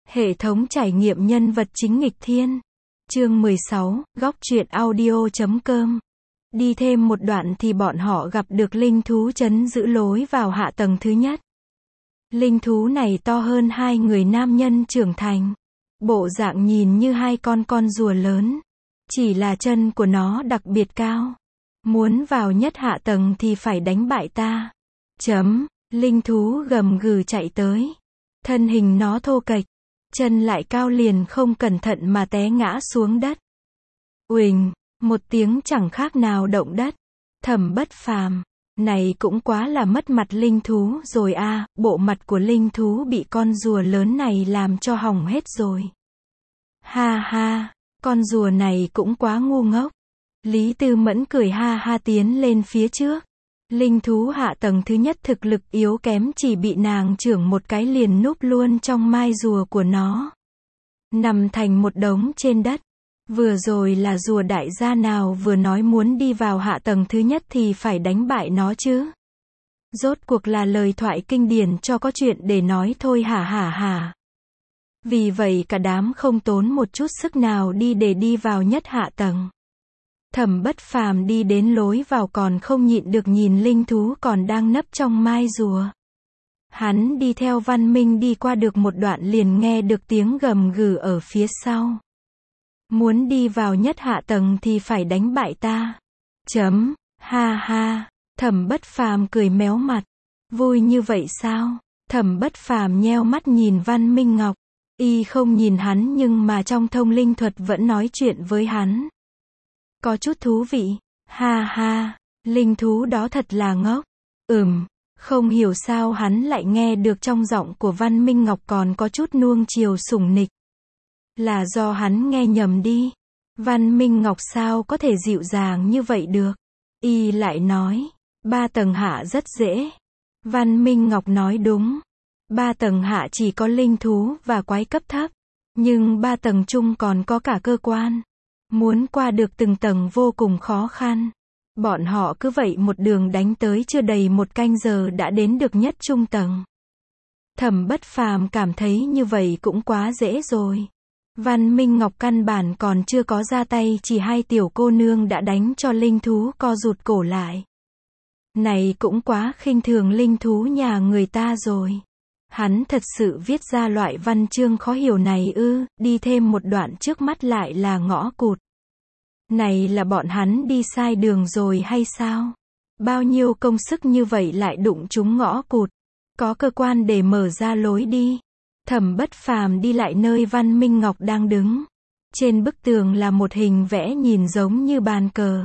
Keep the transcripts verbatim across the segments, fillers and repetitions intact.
Hệ thống trải nghiệm nhân vật chính nghịch thiên. Chương mười sáu, góc truyện audio chấm com. Đi thêm một đoạn thì bọn họ gặp được linh thú trấn giữ lối vào hạ tầng thứ nhất. Linh thú này to hơn hai người nam nhân trưởng thành. Bộ dạng nhìn như hai con con rùa lớn. Chỉ là chân của nó đặc biệt cao. Muốn vào nhất hạ tầng thì phải đánh bại ta. Chấm, linh thú gầm gừ chạy tới. Thân hình nó thô kệch. Chân lại cao liền không cẩn thận mà té ngã xuống đất. Uỳnh, một tiếng chẳng khác nào động đất. Thẩm Bất Phàm, này cũng quá là mất mặt linh thú rồi a, à, bộ mặt của linh thú bị con rùa lớn này làm cho hỏng hết rồi. Ha ha, con rùa này cũng quá ngu ngốc. Lý Tư Mẫn cười ha ha tiến lên phía trước. Linh thú hạ tầng thứ nhất thực lực yếu kém chỉ bị nàng chưởng một cái liền núp luôn trong mai rùa của nó. Nằm thành một đống trên đất. Vừa rồi là rùa đại gia nào vừa nói muốn đi vào hạ tầng thứ nhất thì phải đánh bại nó chứ. Rốt cuộc là lời thoại kinh điển cho có chuyện để nói thôi hả hả hả. Vì vậy cả đám không tốn một chút sức nào đi để đi vào nhất hạ tầng. Thẩm Bất Phàm đi đến lối vào còn không nhịn được nhìn linh thú còn đang nấp trong mai rùa. Hắn đi theo Văn Minh đi qua được một đoạn liền nghe được tiếng gầm gừ ở phía sau. Muốn đi vào nhất hạ tầng thì phải đánh bại ta. Chấm, ha ha, Thẩm Bất Phàm cười méo mặt. Vui như vậy sao? Thẩm Bất Phàm nheo mắt nhìn Văn Minh Ngọc. Y không nhìn hắn nhưng mà trong thông linh thuật vẫn nói chuyện với hắn. Có chút thú vị. Ha ha, linh thú đó thật là ngốc. Ừm, không hiểu sao hắn lại nghe được trong giọng của Văn Minh Ngọc còn có chút nuông chiều sủng nịch. Là do hắn nghe nhầm đi. Văn Minh Ngọc sao có thể dịu dàng như vậy được. Y lại nói, ba tầng hạ rất dễ. Văn Minh Ngọc nói đúng. Ba tầng hạ chỉ có linh thú và quái cấp thấp. Nhưng ba tầng trung còn có cả cơ quan. Muốn qua được từng tầng vô cùng khó khăn. Bọn họ cứ vậy một đường đánh tới chưa đầy một canh giờ đã đến được nhất trung tầng. Thẩm Bất Phàm cảm thấy như vậy cũng quá dễ rồi. Văn Minh Ngọc căn bản còn chưa có ra tay chỉ hai tiểu cô nương đã đánh cho linh thú co rụt cổ lại. Này cũng quá khinh thường linh thú nhà người ta rồi. Hắn thật sự viết ra loại văn chương khó hiểu này ư, đi thêm một đoạn trước mắt lại là ngõ cụt. Này là bọn hắn đi sai đường rồi hay sao? Bao nhiêu công sức như vậy lại đụng trúng ngõ cụt. Có cơ quan để mở ra lối đi. Thẩm Bất Phàm đi lại nơi Văn Minh Ngọc đang đứng. Trên bức tường là một hình vẽ nhìn giống như bàn cờ.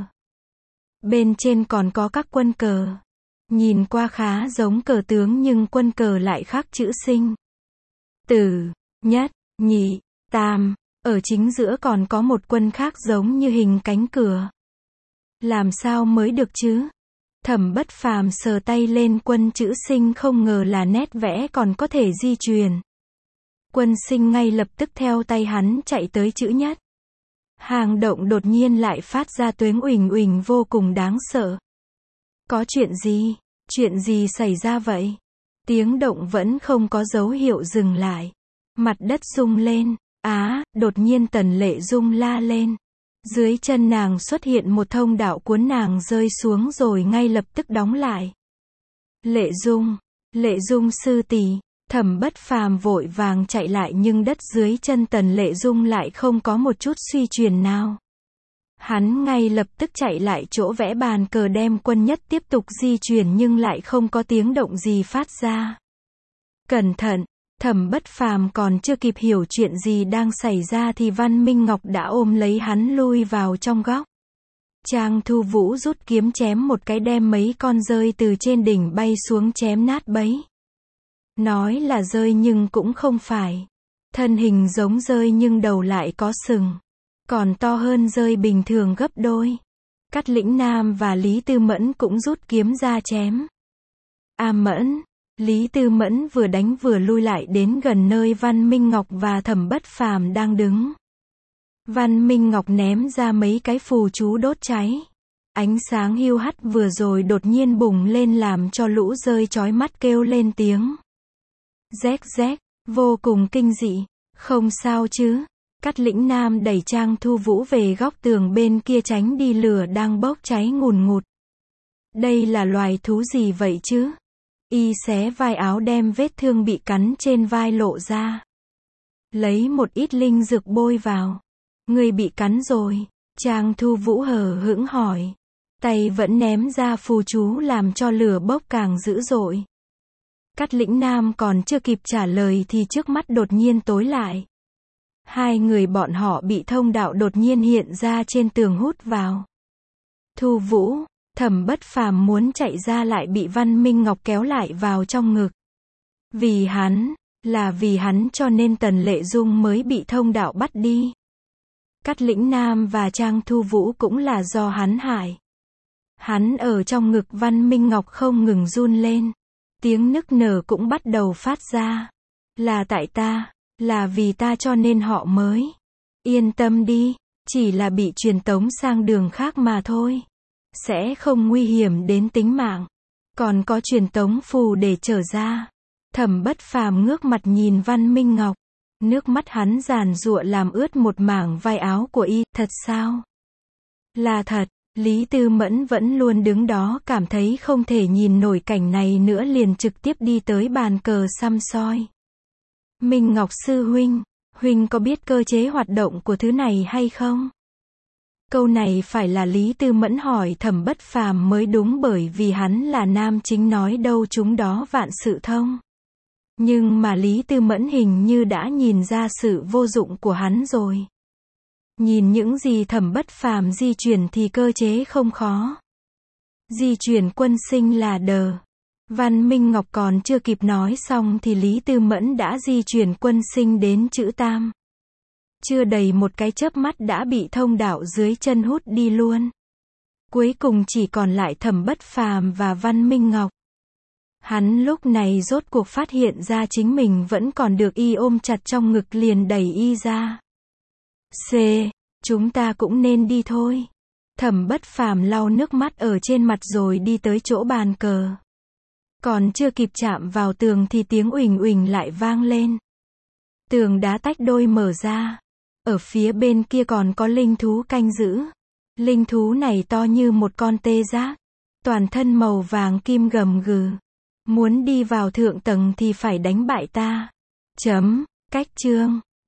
Bên trên còn có các quân cờ. Nhìn qua khá giống cờ tướng nhưng quân cờ lại khác chữ sinh. Tử, nhất, nhị, tam. Ở chính giữa còn có một quân khác giống như hình cánh cửa. Làm sao mới được chứ? Thẩm Bất Phàm sờ tay lên quân chữ sinh không ngờ là nét vẽ còn có thể di truyền. Quân sinh ngay lập tức theo tay hắn chạy tới chữ nhất. Hang động đột nhiên lại phát ra tiếng uỳnh uỳnh vô cùng đáng sợ. Có chuyện gì? Chuyện gì xảy ra vậy? Tiếng động vẫn không có dấu hiệu dừng lại. Mặt đất rung lên. Á, đột nhiên Tần Lệ Dung la lên. Dưới chân nàng xuất hiện một thông đạo cuốn nàng rơi xuống rồi ngay lập tức đóng lại. Lệ Dung, Lệ Dung sư tỷ. Thẩm Bất Phàm vội vàng chạy lại nhưng đất dưới chân Tần Lệ Dung lại không có một chút suy chuyển nào. Hắn ngay lập tức chạy lại chỗ vẽ bàn cờ đem quân nhất tiếp tục di chuyển nhưng lại không có tiếng động gì phát ra. Cẩn thận, Thẩm Bất Phàm còn chưa kịp hiểu chuyện gì đang xảy ra thì Văn Minh Ngọc đã ôm lấy hắn lui vào trong góc. Trang Thu Vũ rút kiếm chém một cái đem mấy con rơi từ trên đỉnh bay xuống chém nát bấy. Nói là rơi nhưng cũng không phải. Thân hình giống rơi nhưng đầu lại có sừng. Còn to hơn rơi bình thường gấp đôi. Cát Lĩnh Nam và Lý Tư Mẫn cũng rút kiếm ra chém. A Mẫn, Lý Tư Mẫn vừa đánh vừa lui lại đến gần nơi Văn Minh Ngọc và Thẩm Bất Phàm đang đứng. Văn Minh Ngọc ném ra mấy cái phù chú đốt cháy. Ánh sáng hiu hắt vừa rồi đột nhiên bùng lên làm cho lũ rơi chói mắt kêu lên tiếng. Rét rét, vô cùng kinh dị. Không sao chứ? Cát Lĩnh Nam đẩy Trang Thu Vũ về góc tường bên kia tránh đi lửa đang bốc cháy ngùn ngụt. Đây là loài thú gì vậy chứ? Y xé vai áo đem vết thương bị cắn trên vai lộ ra. Lấy một ít linh dược bôi vào. Người bị cắn rồi. Trang Thu Vũ hờ hững hỏi. Tay vẫn ném ra phù chú làm cho lửa bốc càng dữ dội. Cát Lĩnh Nam còn chưa kịp trả lời thì trước mắt đột nhiên tối lại. Hai người bọn họ bị thông đạo đột nhiên hiện ra trên tường hút vào. Thu Vũ, Thẩm Bất Phàm muốn chạy ra lại bị Văn Minh Ngọc kéo lại vào trong ngực. Vì hắn, là vì hắn cho nên Tần Lệ Dung mới bị thông đạo bắt đi. Cát Lĩnh Nam và Trang Thu Vũ cũng là do hắn hại. Hắn ở trong ngực Văn Minh Ngọc không ngừng run lên. Tiếng nức nở cũng bắt đầu phát ra. Là tại ta, là vì ta cho nên họ mới. Yên tâm đi, chỉ là bị truyền tống sang đường khác mà thôi. Sẽ không nguy hiểm đến tính mạng. Còn có truyền tống phù để trở ra. Thẩm Bất Phàm ngước mặt nhìn Văn Minh Ngọc. Nước mắt hắn giàn giụa làm ướt một mảng vai áo của y. Thật sao? Là thật. Lý Tư Mẫn vẫn luôn đứng đó cảm thấy không thể nhìn nổi cảnh này nữa liền trực tiếp đi tới bàn cờ săm soi. Minh Ngọc sư huynh, huynh có biết cơ chế hoạt động của thứ này hay không? Câu này phải là Lý Tư Mẫn hỏi Thẩm Bất Phàm mới đúng bởi vì hắn là nam chính nói đâu chúng đó vạn sự thông. Nhưng mà Lý Tư Mẫn hình như đã nhìn ra sự vô dụng của hắn rồi. Nhìn những gì Thẩm Bất Phàm di chuyển thì cơ chế không khó. Di chuyển quân sinh là đờ. Văn Minh Ngọc còn chưa kịp nói xong thì Lý Tư Mẫn đã di chuyển quân sinh đến chữ tam. Chưa đầy một cái chớp mắt đã bị thông đạo dưới chân hút đi luôn. Cuối cùng chỉ còn lại Thẩm Bất Phàm và Văn Minh Ngọc. Hắn lúc này rốt cuộc phát hiện ra chính mình vẫn còn được y ôm chặt trong ngực liền đẩy y ra. C. Chúng ta cũng nên đi thôi. Thẩm Bất Phàm lau nước mắt ở trên mặt rồi đi tới chỗ bàn cờ. Còn chưa kịp chạm vào tường thì tiếng uỳnh uỳnh lại vang lên. Tường đá tách đôi mở ra. Ở phía bên kia còn có linh thú canh giữ. Linh thú này to như một con tê giác. Toàn thân màu vàng kim gầm gừ. Muốn đi vào thượng tầng thì phải đánh bại ta. Chấm. Cách chương.